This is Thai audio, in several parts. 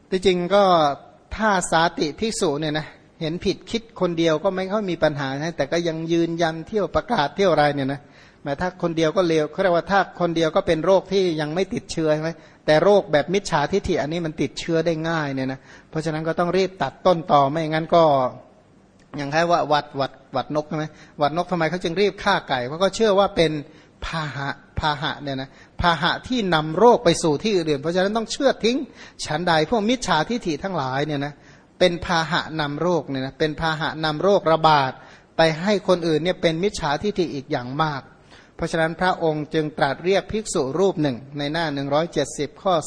ที่จริงก็ถ้าสาติภิกษุเนี่ยนะเห็นผิดคิดคนเดียวก็ไม่ค่อยมีปัญหานะแต่ก็ยังยืนยันเที่ยวประกาศเที่ยวอะไรเนี่ยนะแม้ถ้าคนเดียวก็เลวเขาเรียกว่าถ้าคนเดียวก็เป็นโรคที่ยังไม่ติดเชื้อใช่ไหมแต่โรคแบบมิจฉาทิฏฐิอันนี้มันติดเชื้อได้ง่ายเนี่ยนะเพราะฉะนั้นก็ต้องรีบตัดต้นต่อไม่งั้นก็อย่างแค่ว่าวัดนกใช่ไหมวัดนกทำไมเขาจึงรีบฆ่าไก่เพราะก็เชื่อว่าเป็นพาหะเนี่ยนะพาหะที่นำโรคไปสู่ที่อื่นเพราะฉะนั้นต้องเชื่อทิ้งฉันใดพวกมิจฉาทิฏฐิทั้งหลายเนี่ยนะเป็นพาหะนำโรคเนี่ยนะเป็นพาหะนำโรคระบาดไปให้คนอื่นเนี่ยเป็นมิจฉาทิฏฐิอีกอย่างมากเพราะฉะนั้นพระองค์จึงตรัสเรียกภิกษุรูปหนึ่งในหน้า170ข้อ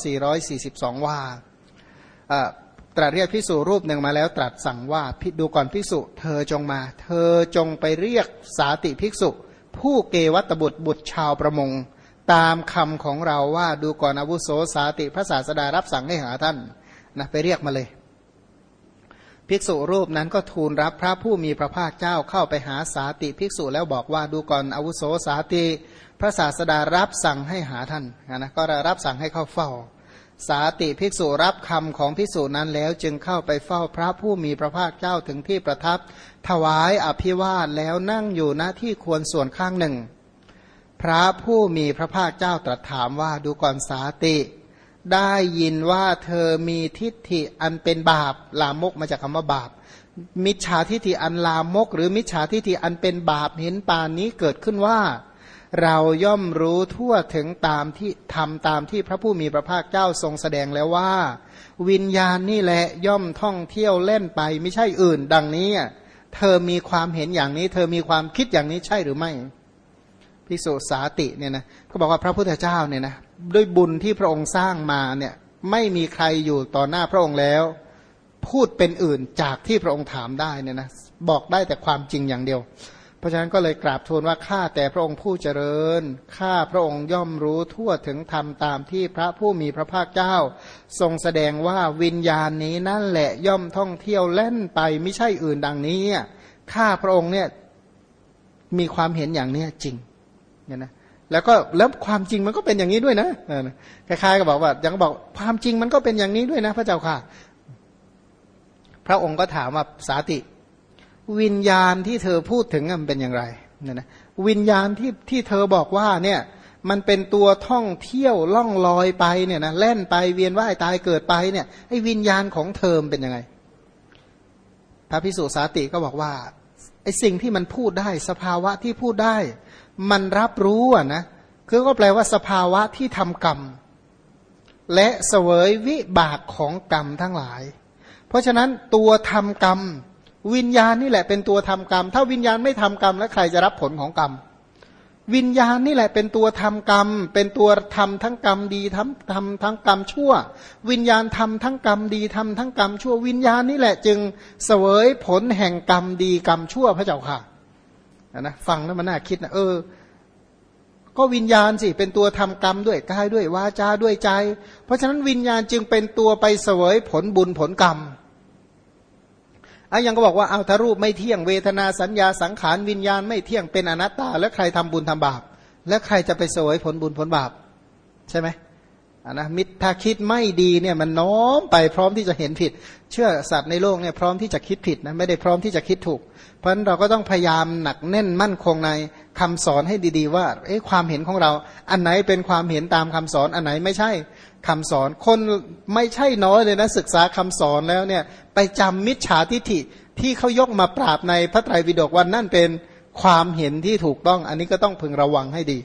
442ว่าตรัสเรียกภิกษุรูปหนึ่งมาแล้วตรัสสั่งว่าดูก่อนภิกษุเธอจงมาเธอจงไปเรียกสาติภิกษุผู้เกวัตบุตรชาวประมงตามคำของเราว่าดูก่อนอาวุโสสาติพระศาสดารับสั่งให้หาท่านนะไปเรียกมาเลยภิกษุรูปนั้นก็ทูลรับพระผู้มีพระภาคเจ้าเข้าไปหาสาติภิกษุแล้วบอกว่าดูก่อนอาวุโสสาติพระศาสดารับสั่งให้หาท่านนะก็รับสั่งให้เข้าเฝ้าสาติภิกษุรับคำของภิกษุนั้นแล้วจึงเข้าไปเฝ้าพระผู้มีพระภาคเจ้าถึงที่ประทับถวายอภิวาทแล้วนั่งอยู่ณที่ควรส่วนข้างหนึ่งพระผู้มีพระภาคเจ้าตรัสถามว่าดูก่อนสาติได้ยินว่าเธอมีทิฏฐิอันเป็นบาปลามกมาจากคำว่าบาปมิจฉาทิฏฐิอันลามกหรือมิจฉาทิฏฐิอันเป็นบาปเห็นปานนี้เกิดขึ้นว่าเราย่อมรู้ทั่วถึงตามที่ทำตามที่พระผู้มีพระภาคเจ้าทรงแสดงแล้วว่าวิญญาณนี่แหละย่อมท่องเที่ยวเล่นไปไม่ใช่อื่นดังนี้เธอมีความเห็นอย่างนี้เธอมีความคิดอย่างนี้ใช่หรือไม่ภิกษุสาติเนี่ยนะเขาบอกว่าพระพุทธเจ้าเนี่ยนะด้วยบุญที่พระองค์สร้างมาเนี่ยไม่มีใครอยู่ต่อหน้าพระองค์แล้วพูดเป็นอื่นจากที่พระองค์ถามได้เนี่ยนะบอกได้แต่ความจริงอย่างเดียวเพราะฉะนั้นก็เลยกราบทูลว่าข้าแต่พระองค์ผู้เจริญข้าพระองค์ย่อมรู้ทั่วถึงธรรมตามที่พระผู้มีพระภาคเจ้าทรงแสดงว่าวิญญาณนี้นั่นแหละย่อมท่องเที่ยวเล่นไปไม่ใช่อื่นดังนี้ข้าพระองค์เนี่ยมีความเห็นอย่างนี้จริงเนี่ยนะแล้วความจริงมันก็เป็นอย่างนี้ด้วยนะคล้ายๆกับบอกว่ายังบอกความจริงมันก็เป็นอย่างนี้ด้วยนะพระเจ้าค่ะพระองค์ก็ถามว่าสาติวิญญาณที่เธอพูดถึงมันเป็นอย่างไรเนี่ยนะวิญญาณที่เธอบอกว่าเนี่ยมันเป็นตัวท่องเที่ยวล่องลอยไปเนี่ยนะเล่นไปเวียนว่ายตายเกิดไปเนี่ยไอ้วิญญาณของเธอเป็นยังไงพระภิกษุสาติก็บอกว่าไอ้สิ่งที่มันพูดได้สภาวะที่พูดได้มันรับรู้นะคือก็แปลว่าสภาวะที่ทำกรรมและเสวยวิบากของกรรมทั้งหลายเพราะฉะนั้นตัวทำกรรมวิญญาณนี่แหละเป็นตัวทำกรรมถ้าวิญญาณไม่ทำกรรมแล้วใครจะรับผลของกรรมวิญญาณนี่แหละเป็นตัวทำกรรมเป็นตัวทำทั้งกรรมดีทำทั้งกรรมชั่ววิญญาณทำทั้งกรรมดีทำทั้งกรรมชั่ววิญญาณนี่แหละจึงเสวยผลแห่งกรรมดีกรรมชั่วพระเจ้าค่ะนะฟังแล้วมันน่าคิดนะก็วิญญาณสิเป็นตัวทำกรรมด้วยกายด้วยวาจาด้วยใจเพราะฉะนั้นวิญญาณจึงเป็นตัวไปเสวยผลบุญผลกรรมยังก็บอกว่าเอาถ้ารูปไม่เที่ยงเวทนาสัญญาสังขารวิญญาณไม่เที่ยงเป็นอนัตตาแล้วใครทำบุญทำบาปแล้วใครจะไปเสวยผลบุญผลบาปใช่ไหมนะมิตรถ้าคิดไม่ดีเนี่ยมันน้อมไปพร้อมที่จะเห็นผิดเชื่อสัตว์ในโลกเนี่ยพร้อมที่จะคิดผิดนะไม่ได้พร้อมที่จะคิดถูกเพราะฉะนั้นเราก็ต้องพยายามหนักแน่นมั่นคงในคำสอนให้ดีๆว่าความเห็นของเราอันไหนเป็นความเห็นตามคำสอนอันไหนไม่ใช่คำสอนคนไม่ใช่น้อยเลยนะศึกษาคำสอนแล้วเนี่ยไปจำมิจฉาทิฏฐิที่เขายกมาปราบในพระไตรปิฎกวันนั่นเป็นความเห็นที่ถูกต้องอันนี้ก็ต้องพึงระวังให้ดี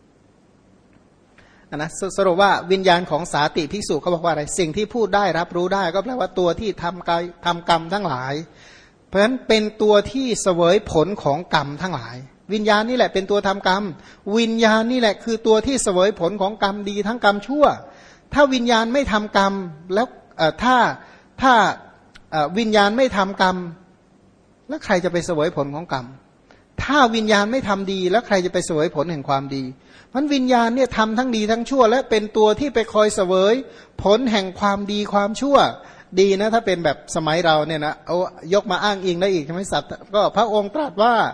นะสรุปว่าวิญญาณของสาติภิกษุเขาบอกว่าอะไรสิ่งที่พูดได้รับรู้ได้ก็แปลว่าตัวที่ทำกรรมทั้งหลายเพราะฉะนั้นเป็นตัวที่เสวยผลของกรรมทั้งหลายวิญญาณนี่แหละเป็นตัวทำกรรมวิญญาณนี่แหละคือตัวที่เสวยผลของกรรมดีทั้งกรรมชั่วถ้าวิญญาณไม่ทำกรรมแล้วถ้าวิญญาณไม่ทำกรรมแล้วใครจะไปเสวยผลของกรรมถ้าวิญญาณไม่ทำดีแล้วใครจะไปเสวยผลแห่งความดีมันวิญญาณเนี่ยทำทั้งดีทั้งชั่วและเป็นตัวที่ไปคอยเสวยผลแห่งความดีความชั่วดีนะถ้าเป็นแบบสมัยเราเนี่ยนะเอายกมาอ้างอิงได้อีกใช่ไหมสัตว์ก็พระองค์ตรัสว่า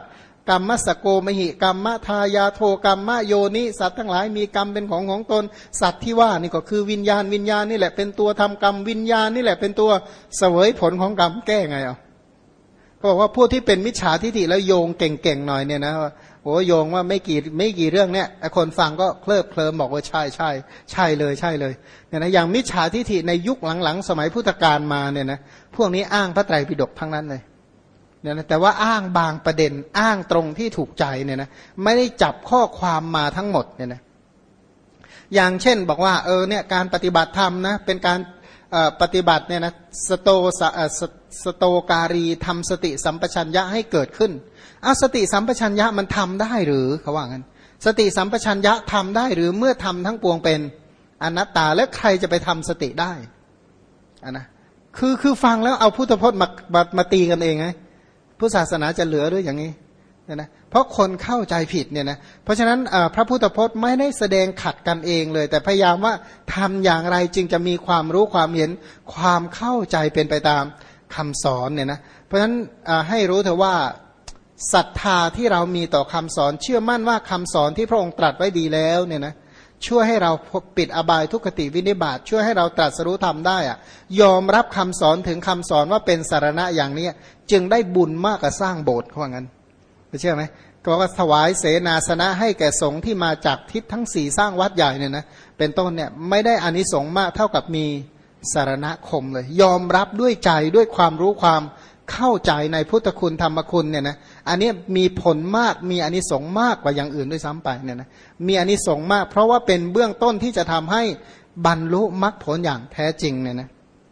กรรมสโกมหิกรรมทายาโทกรรมโยนิสัตว์ทั้งหลายมีกรรมเป็นของตนสัตว์ที่ว่านี่ก็คือวิญญาณนี่แหละเป็นตัวทำกรรมวิญญาณนี่แหละเป็นตัวเสวยผลของกรรมแก้ไงก็บอกว่าผู้ที่เป็นมิจฉาทิฏฐิแล้วโยงเก่งๆหน่อยเนี่ยนะโอ้โยงว่าไม่กี่เรื่องเนี่ยคนฟังก็เคลิบเคลิ้มบอกว่าใช่เลยเนี่ยนะอย่างมิจฉาทิฏฐิในยุคหลังๆสมัยพุทธกาลมาเนี่ยนะพวกนี้อ้างพระไตรปิฎกทั้งนั้นเลยเนี่ยนะแต่ว่าอ้างบางประเด็นอ้างตรงที่ถูกใจเนี่ยนะไม่ได้จับข้อความมาทั้งหมดเนี่ยนะอย่างเช่นบอกว่าเนี่ยการปฏิบัติธรรมนะเป็นการปฏิบัติเนี่ยนะสโตการีทำสติสัมปชัญญะให้เกิดขึ้นสติสัมปชัญญะมันทำได้หรือเขาว่างั้นสติสัมปชัญญะทำได้หรือเมื่อทำทั้งปวงเป็นอนัตตาแล้วใครจะไปทำสติได้นะคือฟังแล้วเอาพุทธพจน์มาตีกันเองไงพุทธศาสนาจะเหลือด้วยอย่างนี้นะเพราะคนเข้าใจผิดเนี่ยนะเพราะฉะนั้นพระพุทธพจน์ไม่ได้แสดงขัดกันเองเลยแต่พยายามว่าทำอย่างไรจึงจะมีความรู้ความเห็นความเข้าใจเป็นไปตามคำสอนเนี่ยนะเพราะฉะนั้นให้รู้เถอะว่าศรัทธาที่เรามีต่อคำสอนเชื่อมั่นว่าคำสอนที่พระองค์ตรัสไว้ดีแล้วเนี่ยนะช่วยให้เราปิดอบายทุกขติวินิบาตช่วยให้เราตรัสรู้ธรรมได้ยอมรับคำสอนถึงคำสอนว่าเป็นสารณะอย่างนี้จึงได้บุญมากกว่าสร้างโบสถ์เขาว่างั้นเชื่อไหมก็ว่าถวายเสนาสนะให้แก่สงฆ์ที่มาจากทิศทั้ง4สร้างวัดใหญ่เนี่ยนะเป็นต้นเนี่ยไม่ได้อานิสงส์มากเท่ากับมีสารณคมเลยยอมรับด้วยใจด้วยความรู้ความเข้าใจในพุทธคุณธรรมคุณเนี่ยนะอันนี้มีผลมากมีอานิสงส์มากกว่าอย่างอื่นด้วยซ้ำไปเนี่ยนะมีอานิสงส์มากเพราะว่าเป็นเบื้องต้นที่จะทำให้บรรลุมรรคผลอย่างแท้จริงเนี่ยนะ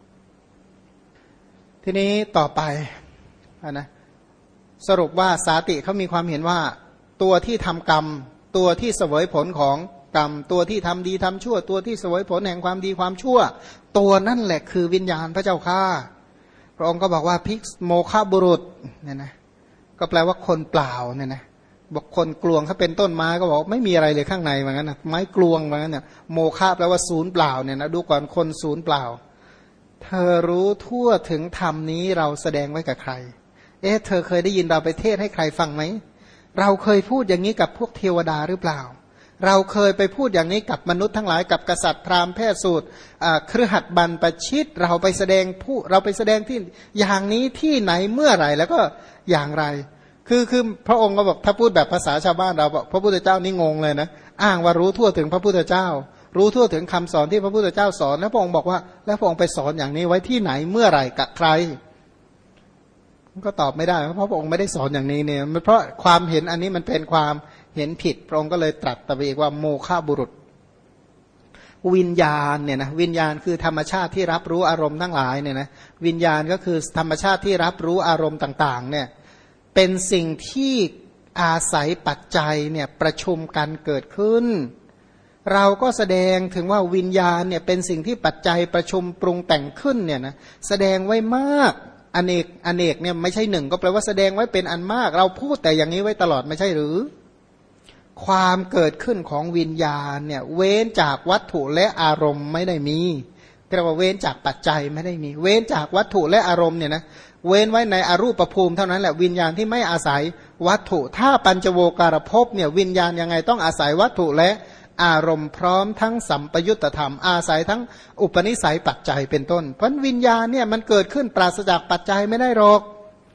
ทีนี้ต่อไปนะสรุปว่าสาติเขามีความเห็นว่าตัวที่ทำกรรมตัวที่เสวยผลของกรรมตัวที่ทำดีทำชั่วตัวที่เสวยผลแห่งความดีความชั่วตัวนั่นแหละคือวิญญาณพระเจ้าข้าพระองค์ก็บอกว่าภิกษุโมฆะบุรุษเนี่ยนะก็แปลว่าคนเปล่าเนี่ยนะบอกคนกลวงเขาเป็นต้นไม้ก็บอกไม่มีอะไรเลยข้างในเหมือนกันนะไม้กลวงเหมือนกันเนี่ยโมฆะแปลว่าศูนย์เปล่าเนี่ยนะดูก่อนคนศูนย์เปล่าเธอรู้ทั่วถึงธรรมนี้เราแสดงไว้กับใครเธอเคยได้ยินเราไปเทศให้ใครฟังไหมเราเคยพูดอย่างนี้กับพวกเทวดาหรือเปล่าเราเคยไปพูดอย่างนี้กับมนุษย์ทั้งหลายกับกษัตริย์พราหมณ์แพทย์สูตรคฤหัสถ์บรรพชิตเราไปแสดงที่อย่างนี้ที่ไหนเมื่อไหร่แล้วก็อย่างไรคือพระองค์ก็บอกถ้าพูดแบบภาษาชาวบ้านเราบอกพระพุทธเจ้านี่งงเลยนะอ้างว่ารู้ทั่วถึงพระพุทธเจ้ารู้ทั่วถึงคำสอนที่พระพุทธเจ้าสอนแล้วพระองค์บอกว่าแล้วพระองค์ไปสอนอย่างนี้ไว้ที่ไหนเมื่อไหร่กับใครก็ตอบไม่ได้เพราะพระองค์ไม่ได้สอนอย่างนี้เนี่ยเพราะความเห็นอันนี้มันเป็นความเห็นผิดพระองค์ก็เลยตรัสตะเวกว่าโมฆะบุรุษวิญญาณเนี่ยนะวิญญาณคือธรรมชาติที่รับรู้อารมณ์ทั้งหลายเนี่ยนะวิญญาณก็คือธรรมชาติที่รับรู้อารมณ์ต่างๆเนี่ยเป็นสิ่งที่อาศัยปัจจัยเนี่ยประชุมกันเกิดขึ้นเราก็แสดงถึงว่าวิญญาณเนี่ยเป็นสิ่งที่ปัจจัยประชุมปรุงแต่งขึ้นเนี่ยนะแสดงไว้มากอเนกเนี่ยไม่ใช่หนึ่งก็แปลว่าแสดงไว้เป็นอันมากเราพูดแต่อย่างนี้ไว้ตลอดไม่ใช่หรือความเกิดขึ้นของวิญญาณเนี่ยเว้นจากวัตถุและอารมณ์ไม่ได้มีเรียกว่าเว้นจากปัจจัยไม่ได้มีเว้นจากวัตถุและอารมณ์เนี่ยนะเว้นไว้ในอรูปภูมิเท่านั้นแหละวิญญาณที่ไม่อาศัยวัตถุถ้าปัญจโวการภพเนี่ยวิญญาณยังไงต้องอาศัยวัตถุและอารมณ์พร้อมทั้งสัมปยุตตธรรมอาศัยทั้งอุปนิสัยปัจจัยเป็นต้นเพราะวิญญาณเนี่ยมันเกิดขึ้นปราศจากปัจจัยไม่ได้หรอก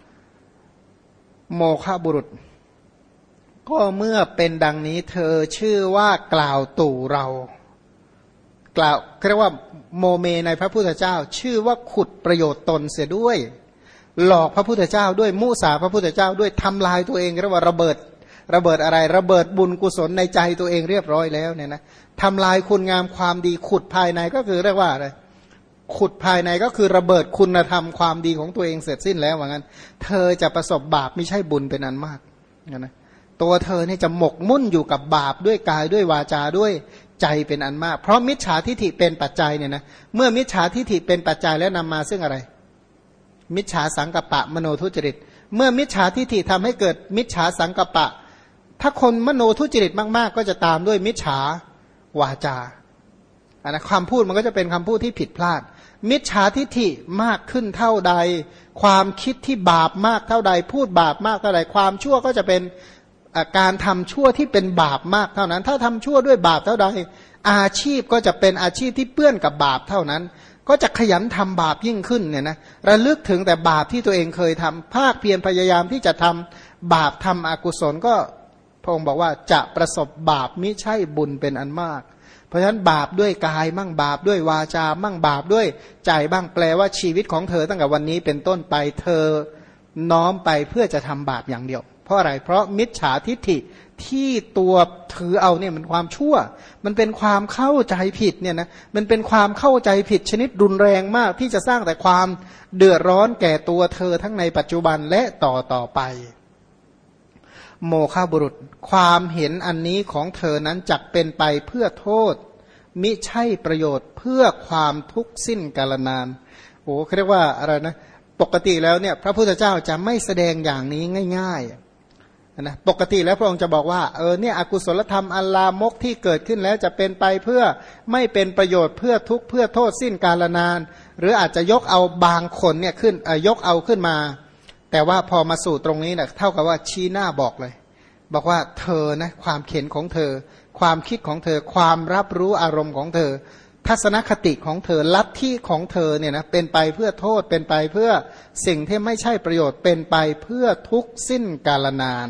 โมฆะบุรุษก็เมื่อเป็นดังนี้เธอชื่อว่ากล่าวตู่เรากล่าวเรียกว่าโมเมในพระพุทธเจ้าชื่อว่าขุดประโยชน์ตนเสียด้วยหลอกพระพุทธเจ้าด้วยมุสาพระพุทธเจ้าด้วยทำลายตัวเองเรียกว่าระเบิดอะไรระเบิดบุญกุศลในใจตัวเองเรียบร้อยแล้วเนี่ยนะทำลายคุณงามความดีขุดภายในก็คือเรียกว่าอะไรขุดภายในก็คือระเบิดคุณธรรมความดีของตัวเองเสร็จสิ้นแล้วว่างั้นเธอจะประสบบาปไม่ใช่บุญเป็นอันมากนะตัวเธอเนี่ยจะหมกมุ่นอยู่กับบาปด้วยกายด้วยวาจาด้วยใจเป็นอันมากเพราะมิจฉาทิฏฐิเป็นปัจจัยเนี่ยนะเมื่อมิจฉาทิฏฐิเป็นปัจจัยแล้วนำมาซึ่งอะไรมิจฉาสังกัปปะมโนทุจริตเมื่อมิจฉาทิฏฐิทำให้เกิดมิจฉาสังกัปปะถ้าคนมโนทุจริตมากๆก็จะตามด้วยมิจฉาวาจานะความพูดมันก็จะเป็นคำพูดที่ผิดพลาดมิจฉาทิฐิมากขึ้นเท่าใดความคิดที่บาปมากเท่าใดพูดบาปมากเท่าใดความชั่วก็จะเป็นการทำชั่วที่เป็นบาปมากเท่านั้นถ้าทำชั่วด้วยบาปเท่าใดอาชีพก็จะเป็นอาชีพที่เปื้อนกับบาปเท่านั้นก็จะขยันทำบาปยิ่งขึ้นเนี่ยนะระลึกถึงแต่บาปที่ตัวเองเคยทำภาคเพียรพยายามที่จะทำบาปทำอกุศลก็พระองค์บอกว่าจะประสบบาปมิใช่บุญเป็นอันมากเพราะฉะนั้นบาปด้วยกายมั่งบาปด้วยวาจามั่งบาปด้วยใจบ้างแปลว่าชีวิตของเธอตั้งแต่วันนี้เป็นต้นไปเธอน้อมไปเพื่อจะทำบาปอย่างเดียวเพราะอะไรเพราะมิจฉาทิฐิที่ตัวถือเอาเนี่ยมันความชั่วมันเป็นความเข้าใจผิดเนี่ยนะมันเป็นความเข้าใจผิดชนิดรุนแรงมากที่จะสร้างแต่ความเดือดร้อนแก่ตัวเธอทั้งในปัจจุบันและต่อไปโมฆะบุรุษความเห็นอันนี้ของเธอนั้นจักเป็นไปเพื่อโทษมิใช่ประโยชน์เพื่อความทุกข์สิ้นกาลนานโอ้เขาเรียกว่าอะไรนะปกติแล้วเนี่ยพระพุทธเจ้าจะไม่แสดงอย่างนี้ง่ายๆนะปกติแล้วพระองค์จะบอกว่าเนี่ยอกุศลธรรมอัลลามกที่เกิดขึ้นแล้วจะเป็นไปเพื่อไม่เป็นประโยชน์เพื่อทุกข์เพื่อโทษสิ้นกาลนานหรืออาจจะยกเอาบางคนเนี่ยขึ้นยกเอาขึ้นมาแต่ว่าพอมาสู่ตรงนี้เนี่ยเท่ากับว่าชี้หน้าบอกเลยบอกว่าเธอนะความเข็นของเธอความคิดของเธอความรับรู้อารมณ์ของเธอทัศนคติของเธอลัทธิของเธอเนี่ยนะเป็นไปเพื่อโทษเป็นไปเพื่อสิ่งที่ไม่ใช่ประโยชน์เป็นไปเพื่อทุกข์สิ้นกาลนาน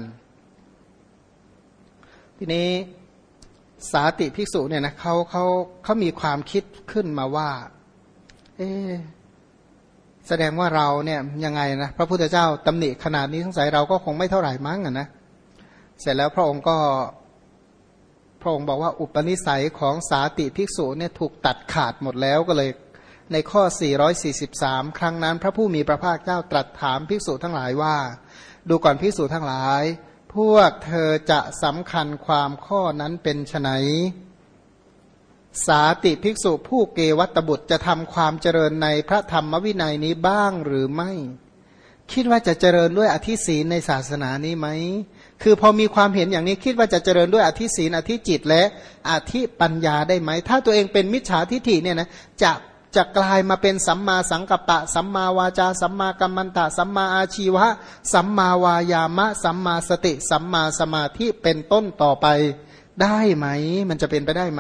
ทีนี้สาติภิกษุเนี่ยนะเขามีความคิดขึ้นมาว่าแสดงว่าเราเนี่ยยังไงนะพระพุทธเจ้าตำหนิขนาดนี้สงสัยเราก็คงไม่เท่าไหร่มั้งนะเสร็จแล้วพระองค์บอกว่าอุปนิสัยของสาติภิกษุเนี่ยถูกตัดขาดหมดแล้วก็เลยในข้อ443ครั้งนั้นพระผู้มีพระภาคเจ้าตรัสถามภิกษุทั้งหลายว่าดูก่อนภิกษุทั้งหลายพวกเธอจะสำคัญความข้อนั้นเป็นไฉนสาติภิกษุผู้เกวัตบุตรจะทำความเจริญในพระธรรมวินัยนี้บ้างหรือไม่คิดว่าจะเจริญด้วยอธิศีลในศาสนานี้ไหมคือพอมีความเห็นอย่างนี้คิดว่าจะเจริญด้วยอธิศีลอธิจิตและอธิปัญญาได้ไหมถ้าตัวเองเป็นมิจฉาทิฐิเนี่ยนะจะกลายมาเป็นสัมมาสังกัปปะสัมมาวาจาสัมมากัมมันตะสัมมาอาชีวะสัมมาวายามะสัมมาสติสัมมาสมาธิเป็นต้นต่อไปได้ไหมมันจะเป็นไปได้ไหม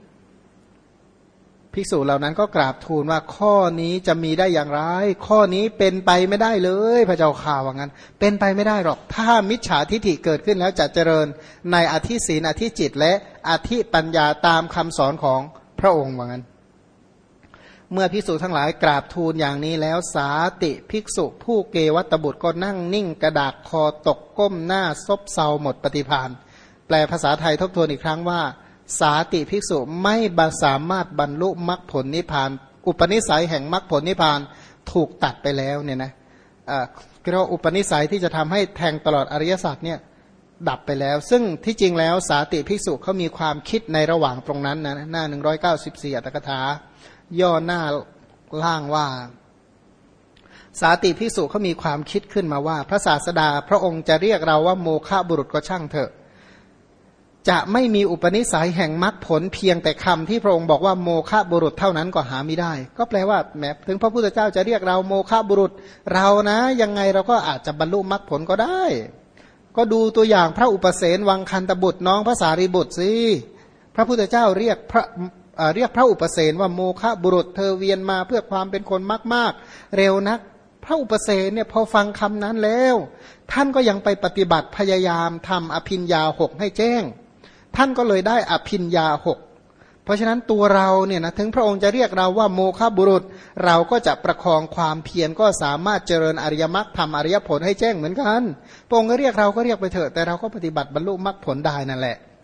ภิกษุเหล่านั้นก็กราบทูลว่าข้อนี้จะมีได้อย่างไรข้อนี้เป็นไปไม่ได้เลยพระเจ้าข่าวว่างั้นเป็นไปไม่ได้หรอกถ้ามิจฉาทิฐิเกิดขึ้นแล้วจะเจริญในอธิศีลอธิจิตและอธิปัญญาตามคำสอนของพระองค์ว่างั้นเมื่อภิกษุทั้งหลายกราบทูลอย่างนี้แล้วสาติภิกษุผู้เกวัตบุตรก็นั่งนิ่งกระดากคอตกก้มหน้าซบเซาหมดปฏิภาณแปลภาษาไทยทบทวนอีกครั้งว่าสาติภิกษุไม่สามารถบรรลุมรรคผลนิพพานอุปนิสัยแห่งมรรคผลนิพพานถูกตัดไปแล้วเนี่ยนะเรียกว่าอุปนิสัยที่จะทำให้แทงตลอดอริยสัจเนี่ยดับไปแล้วซึ่งที่จริงแล้วสาติภิกษุเขามีความคิดในระหว่างตรงนั้นนะหน้า194อัตถกถาย่อหน้าล่างว่าสาติภิกษุเขามีความคิดขึ้นมาว่าพระศาสดาพระองค์จะเรียกเราว่าโมฆะบุรุษก็ช่างเถอะจะไม่มีอุปนิสัยแห่งมรรคผลเพียงแต่คำที่พระองค์บอกว่าโมฆะบุรุษเท่านั้นก็หาไม่ได้ก็แปลว่าแม้ถึงพระพุทธเจ้าจะเรียกเราโมฆะบุรุษเรานะยังไงเราก็อาจจะบรรลุมรรคผลก็ได้ก็ดูตัวอย่างพระอุปเสนวังคันตบุตรน้องพระสารีบุตรสิพระพุทธเจ้าเรียกพระอุปเสนว่าโมฆะบุรุษเธอเวียนมาเพื่อความเป็นคนมากๆเร็วนักพระอุปเสนเนี่ยพอฟังคำนั้นแล้วท่านก็ยังไปปฏิบัติพยายามทำอภิญญา6ให้แจ้งท่านก็เลยได้อภิญญา6เพราะฉะนั้นตัวเราเนี่ยนะถึงพระองค์จะเรียกเราว่าโมฆะบุรุษเราก็จะประคองความเพียรก็สามารถเจริญอริยมรรคทำอริยผลให้แจ้งเหมือนกันพระองค์ก็เรียกเราก็เรียกไปเถอะแต่เราก็ปฏิบัติบรรลุมรรคผลได้นั่นแหละ